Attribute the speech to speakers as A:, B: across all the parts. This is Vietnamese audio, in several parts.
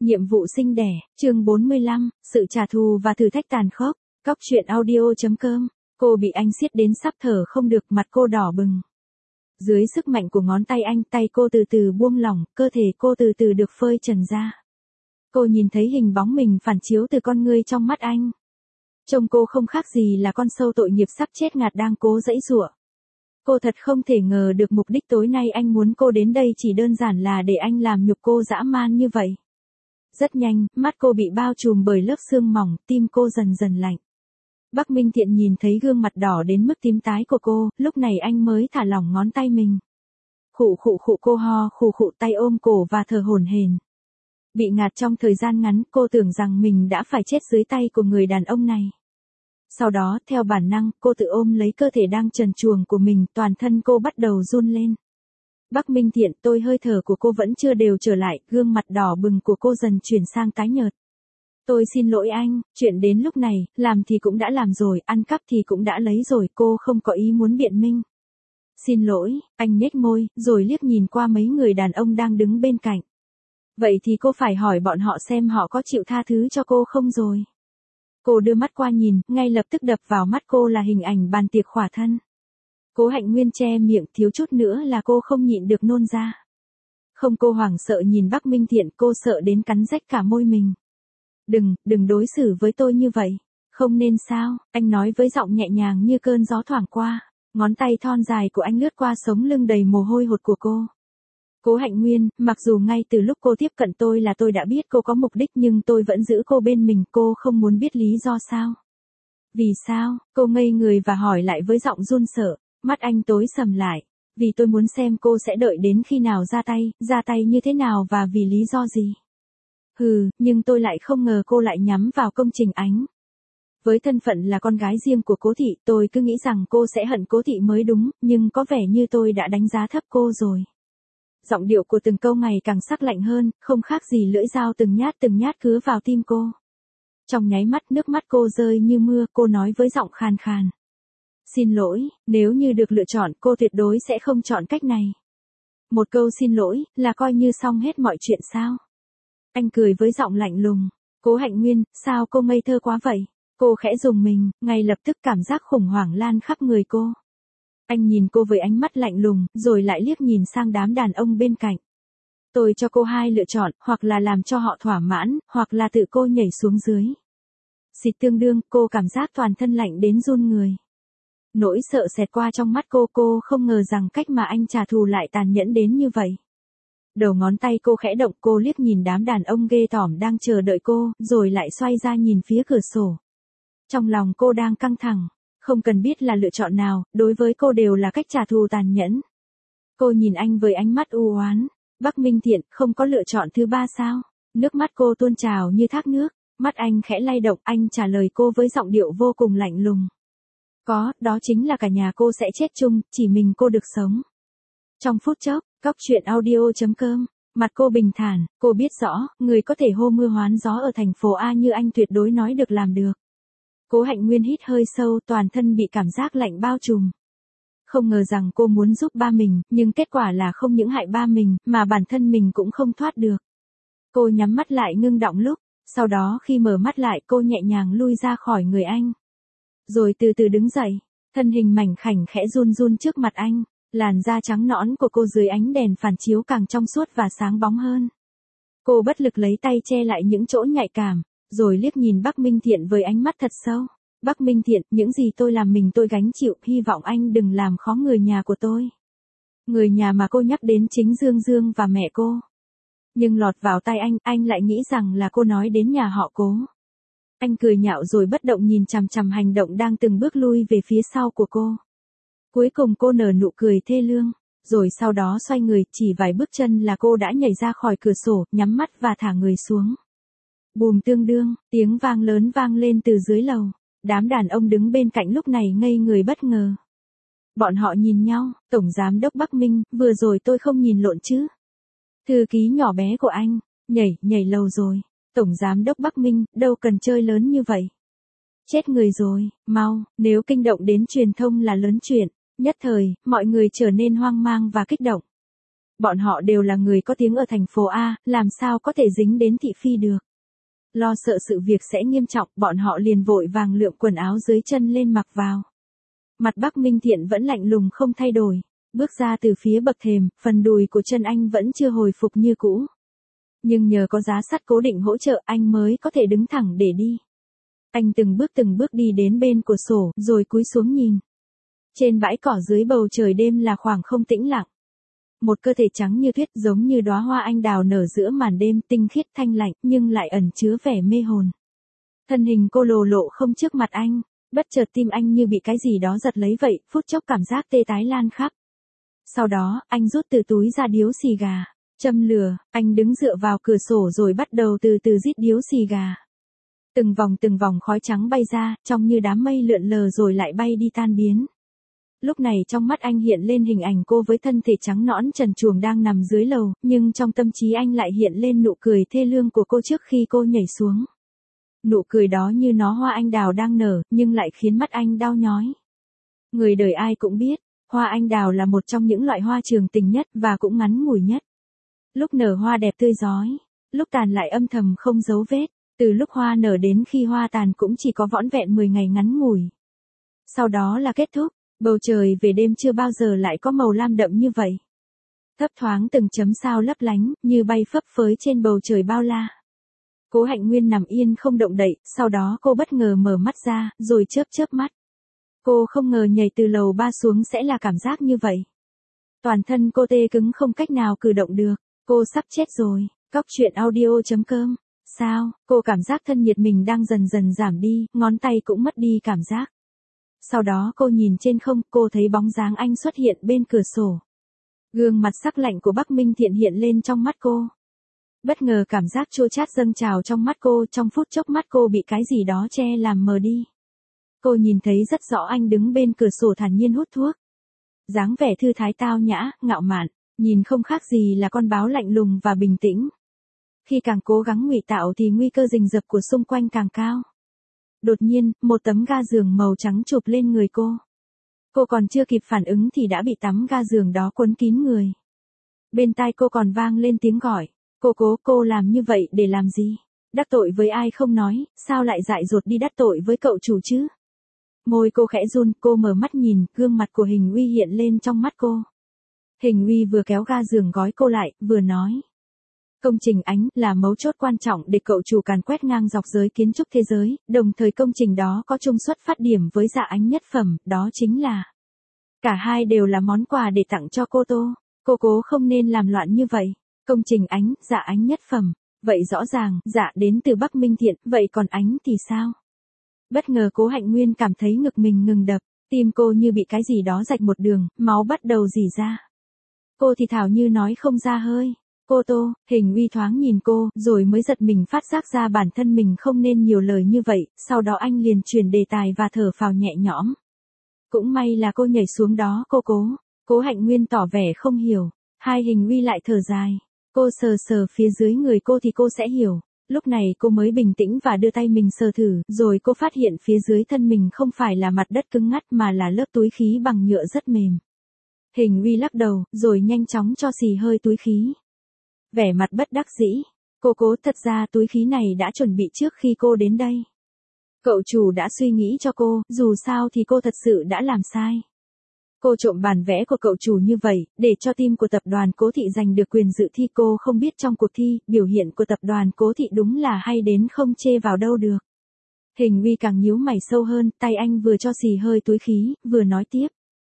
A: Nhiệm vụ sinh đẻ, chương 45, sự trả thù và thử thách tàn khốc. Cóc truyện audio.com. Cô bị anh siết đến sắp thở không được, mặt cô đỏ bừng. Dưới sức mạnh của ngón tay anh, tay cô từ từ buông lỏng, cơ thể cô từ từ được phơi trần ra. Cô nhìn thấy hình bóng mình phản chiếu từ con ngươi trong mắt anh. Trông cô không khác gì là con sâu tội nghiệp sắp chết ngạt đang cố giãy giụa. Cô thật không thể ngờ được mục đích tối nay anh muốn cô đến đây chỉ đơn giản là để anh làm nhục cô dã man như vậy. Rất nhanh, mắt cô bị bao trùm bởi lớp sương mỏng, tim cô dần dần lạnh. Bắc Minh Thiện nhìn thấy gương mặt đỏ đến mức tím tái của cô, lúc này anh mới thả lỏng ngón tay mình. Khụ cô ho khụ tay ôm cổ và thở hổn hển. Bị ngạt trong thời gian ngắn, cô tưởng rằng mình đã phải chết dưới tay của người đàn ông này. Sau đó, theo bản năng, cô tự ôm lấy cơ thể đang trần truồng của mình, toàn thân cô bắt đầu run lên. Bắc Minh Thiện, hơi thở của cô vẫn chưa đều trở lại, gương mặt đỏ bừng của cô dần chuyển sang tái nhợt. Tôi xin lỗi anh, chuyện đến lúc này, làm thì cũng đã làm rồi, ăn cắp thì cũng đã lấy rồi, cô không có ý muốn biện minh. Xin lỗi, anh nhếch môi, rồi liếc nhìn qua mấy người đàn ông đang đứng bên cạnh. Vậy thì cô phải hỏi bọn họ xem họ có chịu tha thứ cho cô không rồi. Cô đưa mắt qua nhìn, ngay lập tức đập vào mắt cô là hình ảnh bàn tiệc khỏa thân. Cố Hạnh Nguyên che miệng, thiếu chút nữa là cô không nhịn được nôn ra. Không, cô hoảng sợ nhìn Bắc Minh Thiện, cô sợ đến cắn rách cả môi mình. Đừng đối xử với tôi như vậy. Không nên sao, anh nói với giọng nhẹ nhàng như cơn gió thoảng qua. Ngón tay thon dài của anh lướt qua sống lưng đầy mồ hôi hột của cô. Cố Hạnh Nguyên, mặc dù ngay từ lúc cô tiếp cận tôi là tôi đã biết cô có mục đích nhưng tôi vẫn giữ cô bên mình, cô không muốn biết lý do sao. Vì sao, cô ngây người và hỏi lại với giọng run sợ, mắt anh tối sầm lại. Vì tôi muốn xem cô sẽ đợi đến khi nào ra tay như thế nào và vì lý do gì. Nhưng tôi lại không ngờ cô lại nhắm vào Công Trình Ánh. Với thân phận là con gái riêng của Cố Thị, tôi cứ nghĩ rằng cô sẽ hận Cố Thị mới đúng, nhưng có vẻ như tôi đã đánh giá thấp cô rồi. Giọng điệu của từng câu ngày càng sắc lạnh hơn, không khác gì lưỡi dao từng nhát cứa vào tim cô. Trong nháy mắt, nước mắt cô rơi như mưa, cô nói với giọng khàn khàn. Xin lỗi, nếu như được lựa chọn, cô tuyệt đối sẽ không chọn cách này. Một câu xin lỗi, là coi như xong hết mọi chuyện sao? Anh cười với giọng lạnh lùng. Cố Hạnh Nguyên, sao cô ngây thơ quá vậy? Cô khẽ rùng mình, ngay lập tức cảm giác khủng hoảng lan khắp người cô. Anh nhìn cô với ánh mắt lạnh lùng, rồi lại liếc nhìn sang đám đàn ông bên cạnh. Tôi cho cô hai lựa chọn, hoặc là làm cho họ thỏa mãn, hoặc là tự cô nhảy xuống dưới. Xịt tương đương, cô cảm giác toàn thân lạnh đến run người. Nỗi sợ xẹt qua trong mắt cô không ngờ rằng cách mà anh trả thù lại tàn nhẫn đến như vậy. Đầu ngón tay cô khẽ động, cô liếc nhìn đám đàn ông ghê tởm đang chờ đợi cô, rồi lại xoay ra nhìn phía cửa sổ. Trong lòng cô đang căng thẳng, không cần biết là lựa chọn nào, đối với cô đều là cách trả thù tàn nhẫn. Cô nhìn anh với ánh mắt u oán. Bắc Minh Thiện, không có lựa chọn thứ ba sao? Nước mắt cô tuôn trào như thác nước, mắt anh khẽ lay động, anh trả lời cô với giọng điệu vô cùng lạnh lùng. Có, đó chính là cả nhà cô sẽ chết chung, chỉ mình cô được sống. Trong phút chốc, Cóc truyện audio.com, mặt cô bình thản, cô biết rõ, người có thể hô mưa hoán gió ở thành phố A như anh tuyệt đối nói được làm được. Cố Hạnh Nguyên hít hơi sâu, toàn thân bị cảm giác lạnh bao trùm. Không ngờ rằng cô muốn giúp ba mình, nhưng kết quả là không những hại ba mình, mà bản thân mình cũng không thoát được. Cô nhắm mắt lại ngưng đọng lúc, sau đó khi mở mắt lại cô nhẹ nhàng lui ra khỏi người anh. Rồi từ từ đứng dậy, thân hình mảnh khảnh khẽ run trước mặt anh, làn da trắng nõn của cô dưới ánh đèn phản chiếu càng trong suốt và sáng bóng hơn. Cô bất lực lấy tay che lại những chỗ nhạy cảm, rồi liếc nhìn Bắc Minh Thiện với ánh mắt thật sâu. Bắc Minh Thiện, những gì tôi làm mình tôi gánh chịu, hy vọng anh đừng làm khó người nhà của tôi. Người nhà mà cô nhắc đến chính Dương và mẹ cô. Nhưng lọt vào tai anh lại nghĩ rằng là cô nói đến nhà họ Cố. Anh cười nhạo rồi bất động nhìn chằm chằm hành động đang từng bước lui về phía sau của cô. Cuối cùng cô nở nụ cười thê lương, rồi sau đó xoay người, chỉ vài bước chân là cô đã nhảy ra khỏi cửa sổ, nhắm mắt và thả người xuống. Bùm tương đương, tiếng vang lớn vang lên từ dưới lầu. Đám đàn ông đứng bên cạnh lúc này ngây người bất ngờ. Bọn họ nhìn nhau, Tổng Giám đốc Bắc Minh, vừa rồi tôi không nhìn lộn chứ. Thư ký nhỏ bé của anh, nhảy lầu rồi. Tổng Giám đốc Bắc Minh, đâu cần chơi lớn như vậy. Chết người rồi, mau, nếu kinh động đến truyền thông là lớn chuyện. Nhất thời, mọi người trở nên hoang mang và kích động. Bọn họ đều là người có tiếng ở thành phố A, làm sao có thể dính đến thị phi được. Lo sợ sự việc sẽ nghiêm trọng, bọn họ liền vội vàng lượm quần áo dưới chân lên mặc vào. Mặt Bắc Minh Thiện vẫn lạnh lùng không thay đổi. Bước ra từ phía bậc thềm, phần đùi của chân anh vẫn chưa hồi phục như cũ. Nhưng nhờ có giá sắt cố định hỗ trợ anh mới có thể đứng thẳng để đi. Anh từng bước đi đến bên cửa sổ, rồi cúi xuống nhìn. Trên bãi cỏ dưới bầu trời đêm là khoảng không tĩnh lặng. Một cơ thể trắng như tuyết giống như đóa hoa anh đào nở giữa màn đêm tinh khiết thanh lạnh nhưng lại ẩn chứa vẻ mê hồn. Thân hình cô lồ lộ không trước mặt anh, bất chợt tim anh như bị cái gì đó giật lấy vậy, phút chốc cảm giác tê tái lan khắp. Sau đó, anh rút từ túi ra điếu xì gà, châm lửa, anh đứng dựa vào cửa sổ rồi bắt đầu từ từ rít điếu xì gà. Từng vòng khói trắng bay ra, trông như đám mây lượn lờ rồi lại bay đi tan biến. Lúc này trong mắt anh hiện lên hình ảnh cô với thân thể trắng nõn trần truồng đang nằm dưới lầu, nhưng trong tâm trí anh lại hiện lên nụ cười thê lương của cô trước khi cô nhảy xuống. Nụ cười đó như nó hoa anh đào đang nở, nhưng lại khiến mắt anh đau nhói. Người đời ai cũng biết, hoa anh đào là một trong những loại hoa trường tình nhất và cũng ngắn ngủi nhất. Lúc nở hoa đẹp tươi rói, lúc tàn lại âm thầm không dấu vết, từ lúc hoa nở đến khi hoa tàn cũng chỉ có vỏn vẹn 10 ngày ngắn ngủi. Sau đó là kết thúc, bầu trời về đêm chưa bao giờ lại có màu lam đậm như vậy. Thấp thoáng từng chấm sao lấp lánh, như bay phấp phới trên bầu trời bao la. Cố Hạnh Nguyên nằm yên không động đậy, sau đó cô bất ngờ mở mắt ra, rồi chớp mắt. Cô không ngờ nhảy từ lầu 3 xuống sẽ là cảm giác như vậy. Toàn thân cô tê cứng không cách nào cử động được, cô sắp chết rồi. Cóc truyện audio.com. Sao, cô cảm giác thân nhiệt mình đang dần dần giảm đi, ngón tay cũng mất đi cảm giác. Sau đó cô nhìn trên không, cô thấy bóng dáng anh xuất hiện bên cửa sổ. Gương mặt sắc lạnh của Bắc Minh Thiện hiện lên trong mắt cô. Bất ngờ cảm giác chua chát dâng trào trong mắt cô, trong phút chốc mắt cô bị cái gì đó che làm mờ đi. Cô nhìn thấy rất rõ anh đứng bên cửa sổ thản nhiên hút thuốc. Dáng vẻ thư thái tao nhã, ngạo mạn, nhìn không khác gì là con báo lạnh lùng và bình tĩnh. Khi càng cố gắng ngụy tạo thì nguy cơ rình rập của xung quanh càng cao. Đột nhiên, một tấm ga giường màu trắng chụp lên người cô. Cô còn chưa kịp phản ứng thì đã bị tấm ga giường đó quấn kín người. Bên tai cô còn vang lên tiếng gọi. Cô làm như vậy để làm gì? Đắc tội với ai không nói, sao lại dại dột đi đắc tội với cậu chủ chứ? Môi cô khẽ run, cô mở mắt nhìn, gương mặt của Hình Uy hiện lên trong mắt cô. Hình Uy vừa kéo ga giường gói cô lại, vừa nói. Công trình Ánh là mấu chốt quan trọng để cậu chủ càn quét ngang dọc giới kiến trúc thế giới, đồng thời công trình đó có chung xuất phát điểm với Dạ Ánh nhất phẩm, đó chính là cả hai đều là món quà để tặng cho cô Tô. Cô cố không nên làm loạn như vậy. Công trình Ánh, Dạ Ánh nhất phẩm. Vậy rõ ràng, Dạ đến từ Bắc Minh Thiện, vậy còn Ánh thì sao? Bất ngờ Cố Hạnh Nguyên cảm thấy ngực mình ngừng đập, tim cô như bị cái gì đó rạch một đường, máu bắt đầu rỉ ra. Cô thì thào như nói không ra hơi. Cô Tô, Hình Uy thoáng nhìn cô, rồi mới giật mình phát giác ra bản thân mình không nên nhiều lời như vậy, sau đó anh liền chuyển đề tài và thở phào nhẹ nhõm. Cũng may là cô nhảy xuống đó Cố Hạnh Nguyên tỏ vẻ không hiểu, hai Hình Uy lại thở dài. Cô sờ phía dưới người cô thì cô sẽ hiểu. Lúc này cô mới bình tĩnh và đưa tay mình sờ thử, rồi cô phát hiện phía dưới thân mình không phải là mặt đất cứng ngắt mà là lớp túi khí bằng nhựa rất mềm. Hình Uy lắc đầu, rồi nhanh chóng cho xì hơi túi khí. Vẻ mặt bất đắc dĩ. Cô thật ra túi khí này đã chuẩn bị trước khi cô đến đây. Cậu chủ đã suy nghĩ cho cô, dù sao thì cô thật sự đã làm sai. Cô trộm bản vẽ của cậu chủ như vậy, để cho team của tập đoàn Cố Thị giành được quyền dự thi. Cô không biết trong cuộc thi, biểu hiện của tập đoàn Cố Thị đúng là hay đến không chê vào đâu được. Hình Uy càng nhíu mày sâu hơn, tay anh vừa cho xì hơi túi khí, vừa nói tiếp.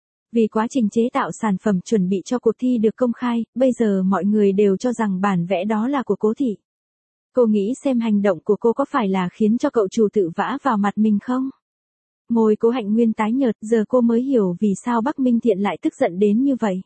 A: Vì quá trình chế tạo sản phẩm chuẩn bị cho cuộc thi được công khai, bây giờ mọi người đều cho rằng bản vẽ đó là của Cố Thị. Cô nghĩ xem hành động của cô có phải là khiến cho cậu chủ tự vã vào mặt mình không? Môi Cố Hạnh Nguyên tái nhợt, giờ cô mới hiểu vì sao Bắc Minh Thiện lại tức giận đến như vậy.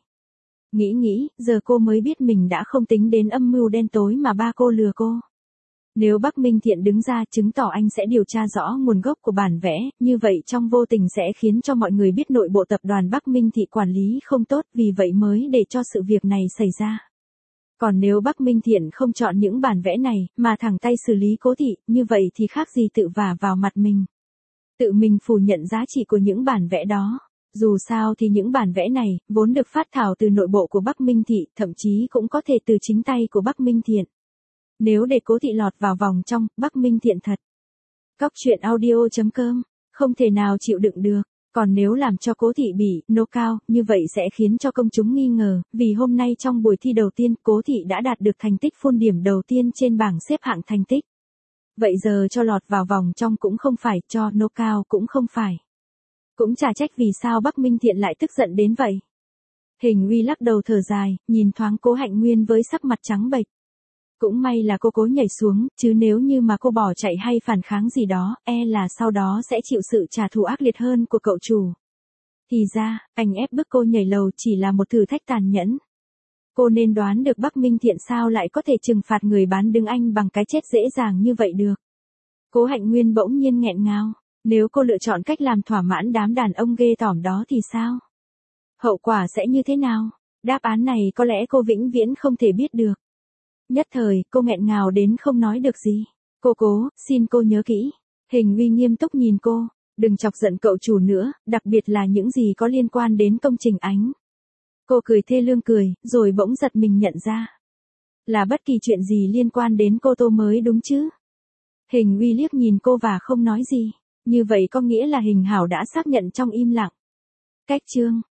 A: Nghĩ, giờ cô mới biết mình đã không tính đến âm mưu đen tối mà ba cô lừa cô. Nếu Bắc Minh Thiện đứng ra chứng tỏ anh sẽ điều tra rõ nguồn gốc của bản vẽ, như vậy trong vô tình sẽ khiến cho mọi người biết nội bộ tập đoàn Bắc Minh Thị quản lý không tốt, vì vậy mới để cho sự việc này xảy ra. Còn nếu Bắc Minh Thiện không chọn những bản vẽ này, mà thẳng tay xử lý Cố Thị, như vậy thì khác gì tự vả vào mặt mình. Tự mình phủ nhận giá trị của những bản vẽ đó. Dù sao thì những bản vẽ này, vốn được phát thảo từ nội bộ của Bắc Minh Thị, thậm chí cũng có thể từ chính tay của Bắc Minh Thiện. Nếu để Cố Thị lọt vào vòng trong, Bắc Minh Thiện thật. Cóc truyện audio.com, không thể nào chịu đựng được. Còn nếu làm cho Cố Thị bị knockout, như vậy sẽ khiến cho công chúng nghi ngờ, vì hôm nay trong buổi thi đầu tiên, Cố Thị đã đạt được thành tích phun điểm đầu tiên trên bảng xếp hạng thành tích. Vậy giờ cho lọt vào vòng trong cũng không phải, cho knockout cũng không phải. Cũng chả trách vì sao Bắc Minh Thiện lại tức giận đến vậy. Hình Uy lắc đầu thở dài, nhìn thoáng Cố Hạnh Nguyên với sắc mặt trắng bệch. Cũng may là cô cố nhảy xuống, chứ nếu như mà cô bỏ chạy hay phản kháng gì đó, là sau đó sẽ chịu sự trả thù ác liệt hơn của cậu chủ. Thì ra, anh ép bức cô nhảy lầu chỉ là một thử thách tàn nhẫn. Cô nên đoán được Bắc Minh Thiện sao lại có thể trừng phạt người bán đứng anh bằng cái chết dễ dàng như vậy được. Cố Hạnh Nguyên bỗng nhiên nghẹn ngào, nếu cô lựa chọn cách làm thỏa mãn đám đàn ông ghê tởm đó thì sao? Hậu quả sẽ như thế nào? Đáp án này có lẽ cô vĩnh viễn không thể biết được. Nhất thời, cô nghẹn ngào đến không nói được gì. Cố, xin cô nhớ kỹ. Hình Uy nghiêm túc nhìn cô, đừng chọc giận cậu chủ nữa, đặc biệt là những gì có liên quan đến công trình ánh. Cô cười thê lương cười, rồi bỗng giật mình nhận ra. Là bất kỳ chuyện gì liên quan đến cô Tô mới đúng chứ? Hình Uy liếc nhìn cô và không nói gì. Như vậy có nghĩa là Hình Hảo đã xác nhận trong im lặng. Cách chương